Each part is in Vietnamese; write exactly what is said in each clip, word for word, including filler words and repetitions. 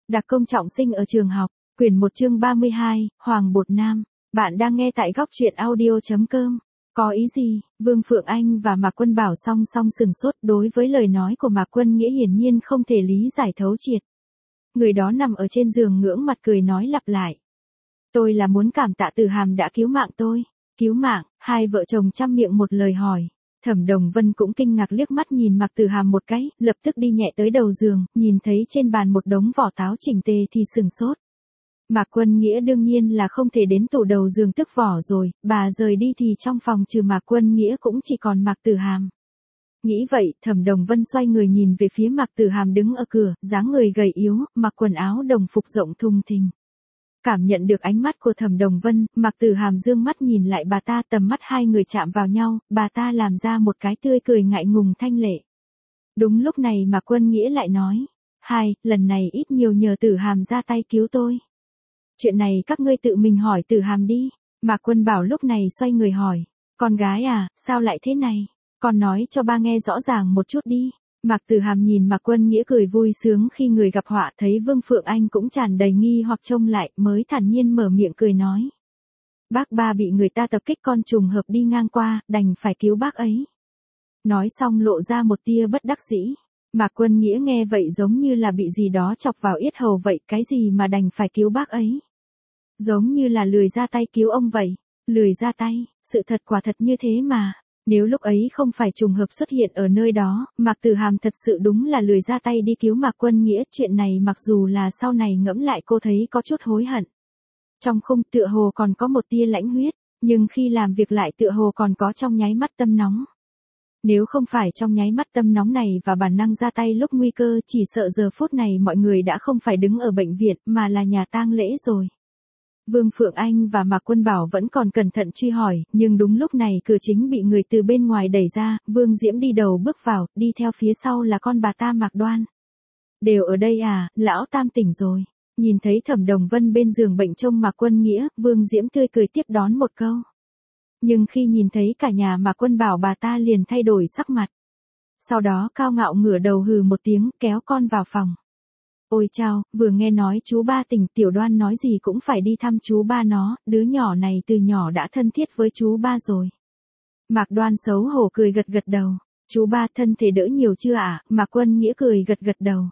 Đặc công trọng sinh ở trường học, quyển một chương ba mươi hai, Hoàng Bột Nam. Bạn đang nghe tại góc truyện audio chấm com. Có ý gì? Vương Phượng Anh và Mạc Quân Bảo song song sừng sốt đối với lời nói của Mạc Quân Nghĩa hiển nhiên không thể lý giải thấu triệt. Người đó nằm ở trên giường ngưỡng mặt cười nói lặp lại. Tôi là muốn cảm tạ Từ Hàm đã cứu mạng tôi. Cứu mạng, hai vợ chồng chăm miệng một lời hỏi. Thẩm Đồng Vân cũng kinh ngạc liếc mắt nhìn Mạc Từ Hàm một cái, lập tức đi nhẹ tới đầu giường, nhìn thấy trên bàn một đống vỏ táo chỉnh tề thì sừng sốt. Mạc Quân Nghĩa đương nhiên là không thể đến tủ đầu giường tức vỏ rồi, bà rời đi thì trong phòng trừ Mạc Quân Nghĩa cũng chỉ còn Mạc Từ Hàm. Nghĩ vậy, Thẩm Đồng Vân xoay người nhìn về phía Mạc Từ Hàm đứng ở cửa, dáng người gầy yếu, mặc quần áo đồng phục rộng thùng thình. Cảm nhận được ánh mắt của Thẩm Đồng Vân, Mạc Từ Hàm dương mắt nhìn lại bà ta, tầm mắt hai người chạm vào nhau, bà ta làm ra một cái tươi cười ngại ngùng thanh lệ. Đúng lúc này Mạc Quân Nghĩa lại nói, hai, lần này ít nhiều nhờ Từ Hàm ra tay cứu tôi. Chuyện này các ngươi tự mình hỏi Từ Hàm đi. Mạc Quân Bảo lúc này xoay người hỏi, con gái à, sao lại thế này? Con nói cho ba nghe rõ ràng một chút đi. Mạc Từ Hàm nhìn Mạc Quân Nghĩa cười vui sướng khi người gặp họa, thấy Vương Phượng Anh cũng tràn đầy nghi hoặc trông lại, mới thản nhiên mở miệng cười nói. Bác ba bị người ta tập kích, con trùng hợp đi ngang qua, đành phải cứu bác ấy. Nói xong lộ ra một tia bất đắc dĩ. Mạc Quân Nghĩa nghe vậy giống như là bị gì đó chọc vào yết hầu vậy, cái gì mà đành phải cứu bác ấy. Giống như là lười ra tay cứu ông vậy. Lười ra tay, sự thật quả thật như thế mà. Nếu lúc ấy không phải trùng hợp xuất hiện ở nơi đó, Mạc Từ Hàm thật sự đúng là lười ra tay đi cứu Mạc Quân Nghĩa. Chuyện này mặc dù là sau này ngẫm lại cô thấy có chút hối hận. Trong khung tựa hồ còn có một tia lãnh huyết, nhưng khi làm việc lại tựa hồ còn có trong nháy mắt tâm nóng. Nếu không phải trong nháy mắt tâm nóng này và bản năng ra tay lúc nguy cơ, chỉ sợ giờ phút này mọi người đã không phải đứng ở bệnh viện mà là nhà tang lễ rồi. Vương Phượng Anh và Mạc Quân Bảo vẫn còn cẩn thận truy hỏi, nhưng đúng lúc này cửa chính bị người từ bên ngoài đẩy ra, Vương Diễm đi đầu bước vào, đi theo phía sau là con bà ta Mạc Đoan. Đều ở đây à, lão tam tỉnh rồi. Nhìn thấy Thẩm Đồng Vân bên giường bệnh trông Mạc Quân Nghĩa, Vương Diễm tươi cười tiếp đón một câu. Nhưng khi nhìn thấy cả nhà Mạc Quân Bảo, bà ta liền thay đổi sắc mặt. Sau đó cao ngạo ngửa đầu hừ một tiếng, kéo con vào phòng. Ôi chao, vừa nghe nói chú ba tỉnh, Tiểu Đoan nói gì cũng phải đi thăm chú ba nó, đứa nhỏ này từ nhỏ đã thân thiết với chú ba rồi. Mạc Đoan xấu hổ cười gật gật đầu. Chú ba thân thể đỡ nhiều chưa ạ? À? Mạc Quân Nghĩa cười gật gật đầu.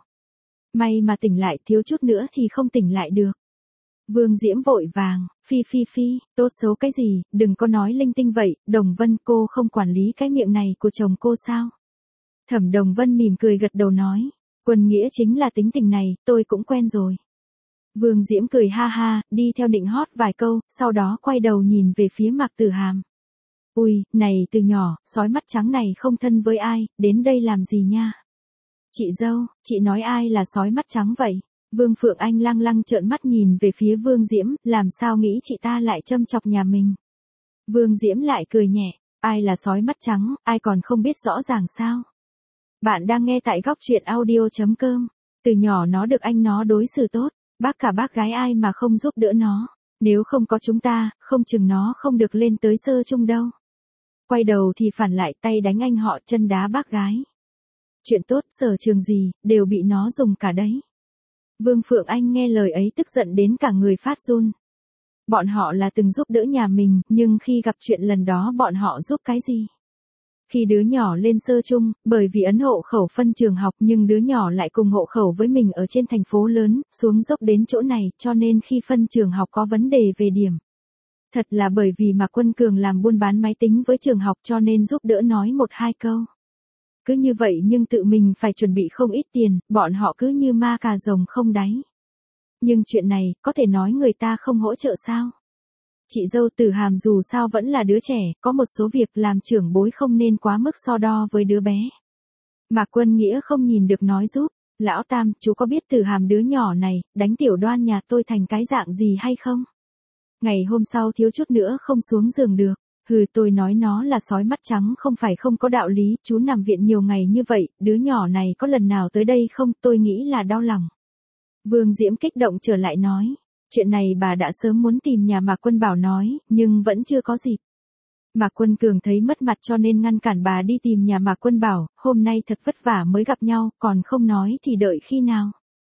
May mà tỉnh lại, thiếu chút nữa thì không tỉnh lại được. Vương Diễm vội vàng, phi phi phi, tốt xấu cái gì, đừng có nói linh tinh vậy, Đồng Vân cô không quản lý cái miệng này của chồng cô sao? Thẩm Đồng Vân mỉm cười gật đầu nói. Quân Nghĩa chính là tính tình này, tôi cũng quen rồi. Vương Diễm cười ha ha, đi theo định hót vài câu, sau đó quay đầu nhìn về phía Mạc Từ Hàm. Ui, này từ nhỏ, sói mắt trắng này không thân với ai, đến đây làm gì nha? Chị dâu, chị nói ai là sói mắt trắng vậy? Vương Phượng Anh lăng lăng trợn mắt nhìn về phía Vương Diễm, làm sao nghĩ chị ta lại châm chọc nhà mình? Vương Diễm lại cười nhẹ, ai là sói mắt trắng, ai còn không biết rõ ràng sao? Bạn đang nghe tại góc truyện audio chấm com. Từ nhỏ nó được anh nó đối xử tốt, bác cả bác gái ai mà không giúp đỡ nó. Nếu không có chúng ta, không chừng nó không được lên tới sơ chung đâu. Quay đầu thì phản lại tay đánh anh họ, chân đá bác gái. Chuyện tốt sở trường gì, đều bị nó dùng cả đấy. Vương Phượng Anh nghe lời ấy tức giận đến cả người phát run. Bọn họ là từng giúp đỡ nhà mình, nhưng khi gặp chuyện lần đó bọn họ giúp cái gì? Khi đứa nhỏ lên sơ chung, bởi vì ấn hộ khẩu phân trường học nhưng đứa nhỏ lại cùng hộ khẩu với mình ở trên thành phố lớn, xuống dốc đến chỗ này, cho nên khi phân trường học có vấn đề về điểm. Thật là bởi vì mà Quân Cường làm buôn bán máy tính với trường học cho nên giúp đỡ nói một hai câu. Cứ như vậy nhưng tự mình phải chuẩn bị không ít tiền, bọn họ cứ như ma cà rồng không đáy. Nhưng chuyện này, có thể nói người ta không hỗ trợ sao? Chị dâu Từ Hàm dù sao vẫn là đứa trẻ, có một số việc làm trưởng bối không nên quá mức so đo với đứa bé. Mạc Quân Nghĩa không nhìn được nói giúp, lão tam, chú có biết Từ Hàm đứa nhỏ này, đánh Tiểu Đoan nhà tôi thành cái dạng gì hay không? Ngày hôm sau thiếu chút nữa không xuống giường được, hừ tôi nói nó là sói mắt trắng không phải không có đạo lý, chú nằm viện nhiều ngày như vậy, đứa nhỏ này có lần nào tới đây không, tôi nghĩ là đau lòng. Vương Diễm kích động trở lại nói. Chuyện này bà đã sớm muốn tìm nhà Mạc Quân Bảo nói, nhưng vẫn chưa có dịp. Mạc Quân Cường thấy mất mặt cho nên ngăn cản bà đi tìm nhà Mạc Quân Bảo, hôm nay thật vất vả mới gặp nhau, còn không nói thì đợi khi nào.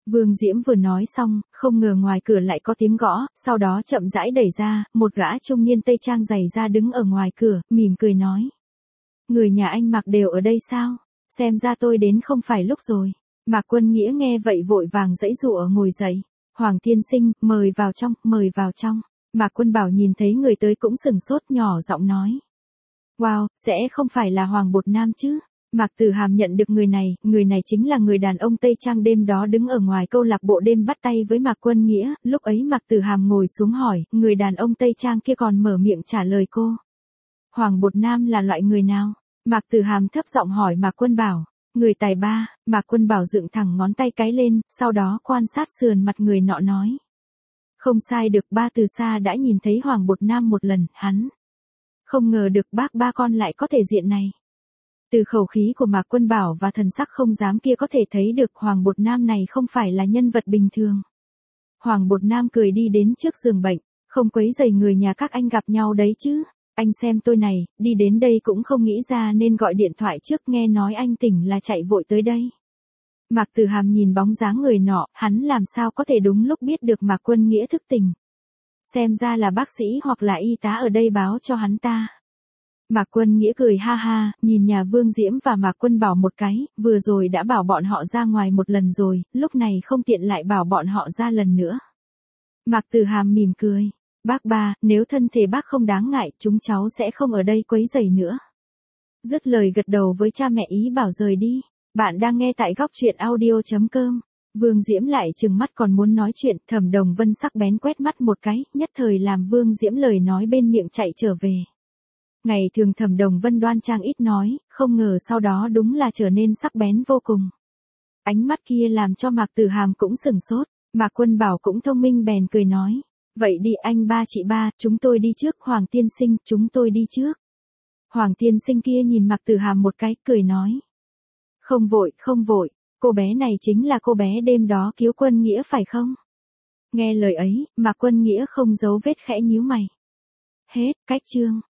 Vương Diễm vừa nói xong, không ngờ ngoài cửa lại có tiếng gõ, sau đó chậm rãi đẩy ra, một gã trung niên tây trang dày da đứng ở ngoài cửa, mỉm cười nói. Người nhà anh Mạc đều ở đây sao? Xem ra tôi đến không phải lúc rồi. Mạc Quân Nghĩa nghe vậy vội vàng giãy giụa ngồi dậy. Hoàng tiên sinh, mời vào trong, mời vào trong. Mạc Quân Bảo nhìn thấy người tới cũng sừng sốt, nhỏ giọng nói. Wow, sẽ không phải là Hoàng Bột Nam chứ? Mạc Tử Hàm nhận được người này, người này chính là người đàn ông Tây Trang đêm đó đứng ở ngoài câu lạc bộ đêm bắt tay với Mạc Quân Nghĩa, lúc ấy Mạc Tử Hàm ngồi xuống hỏi, người đàn ông Tây Trang kia còn mở miệng trả lời cô. Hoàng Bột Nam là loại người nào? Mạc Tử Hàm thấp giọng hỏi Mạc Quân Bảo. Người tài ba. Mạc Quân Bảo dựng thẳng ngón tay cái lên, sau đó quan sát sườn mặt người nọ nói. Không sai được, ba từ xa đã nhìn thấy Hoàng Bột Nam một lần, hắn. Không ngờ được bác ba con lại có thể diện này. Từ khẩu khí của Mạc Quân Bảo và thần sắc không dám kia có thể thấy được Hoàng Bột Nam này không phải là nhân vật bình thường. Hoàng Bột Nam cười đi đến trước giường bệnh, không quấy rầy người nhà các anh gặp nhau đấy chứ. Anh xem tôi này, đi đến đây cũng không nghĩ ra nên gọi điện thoại trước, nghe nói anh tỉnh là chạy vội tới đây. Mạc Tử Hàm nhìn bóng dáng người nọ, hắn làm sao có thể đúng lúc biết được Mạc Quân Nghĩa thức tỉnh. Xem ra là bác sĩ hoặc là y tá ở đây báo cho hắn ta. Mạc Quân Nghĩa cười ha ha, nhìn nhà Vương Diễm và Mạc Quân Bảo một cái, vừa rồi đã bảo bọn họ ra ngoài một lần rồi, lúc này không tiện lại bảo bọn họ ra lần nữa. Mạc Tử Hàm mỉm cười. Bác ba, nếu thân thể bác không đáng ngại, chúng cháu sẽ không ở đây quấy rầy nữa. Dứt lời gật đầu với cha mẹ ý bảo rời đi. Bạn đang nghe tại góc truyện audio chấm com. Vương Diễm lại trừng mắt còn muốn nói chuyện, Thẩm Đồng Vân sắc bén quét mắt một cái, nhất thời làm Vương Diễm lời nói bên miệng chạy trở về. Ngày thường Thẩm Đồng Vân đoan trang ít nói, không ngờ sau đó đúng là trở nên sắc bén vô cùng. Ánh mắt kia làm cho Mạc Tử Hàm cũng sừng sốt, Mạc Quân Bảo cũng thông minh bèn cười nói. Vậy đi anh ba chị ba, chúng tôi đi trước, Hoàng tiên sinh, chúng tôi đi trước. Hoàng tiên sinh kia nhìn Mạc Tử Hàm một cái, cười nói. Không vội, không vội, cô bé này chính là cô bé đêm đó cứu Quân Nghĩa phải không? Nghe lời ấy, Mạc Quân Nghĩa không giấu vết khẽ nhíu mày. Hết, cách chương.